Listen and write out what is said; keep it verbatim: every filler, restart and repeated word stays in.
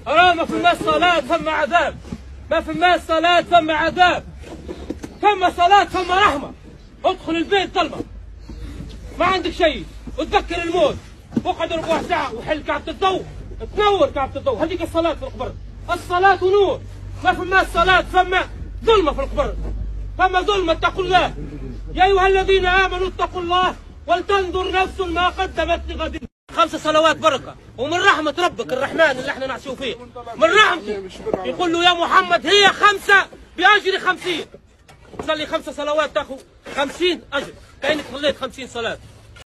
حرام. ما في الناس صلاة ثم عذاب، ما في الناس صلاة ثم عذاب، ثم صلاة ثم رحمة. ادخل البيت ظلمة ما عندك شيء وتذكر الموت، اقعد ربع ساعة وحل كعبة الضوء، تنور كعبة الضوء. هذيك الصلاة في القبر، الصلاة نور. ما في الناس صلاة ثم ظلمة في القبر، ثم ظلمة. اتقوا الله يا أيها الذين آمنوا اتقوا الله ولتنظر نفس ما قدمت لغد. خمس صلوات بركة ومن رحمة ربك الرحمن اللي احنا نعشوا فيه، من رحمته يقول له يا محمد هي خمسة بأجر خمسين. تصلي خمس صلوات تاخذ خمسين أجر كأنك صليت خمسين صلاة.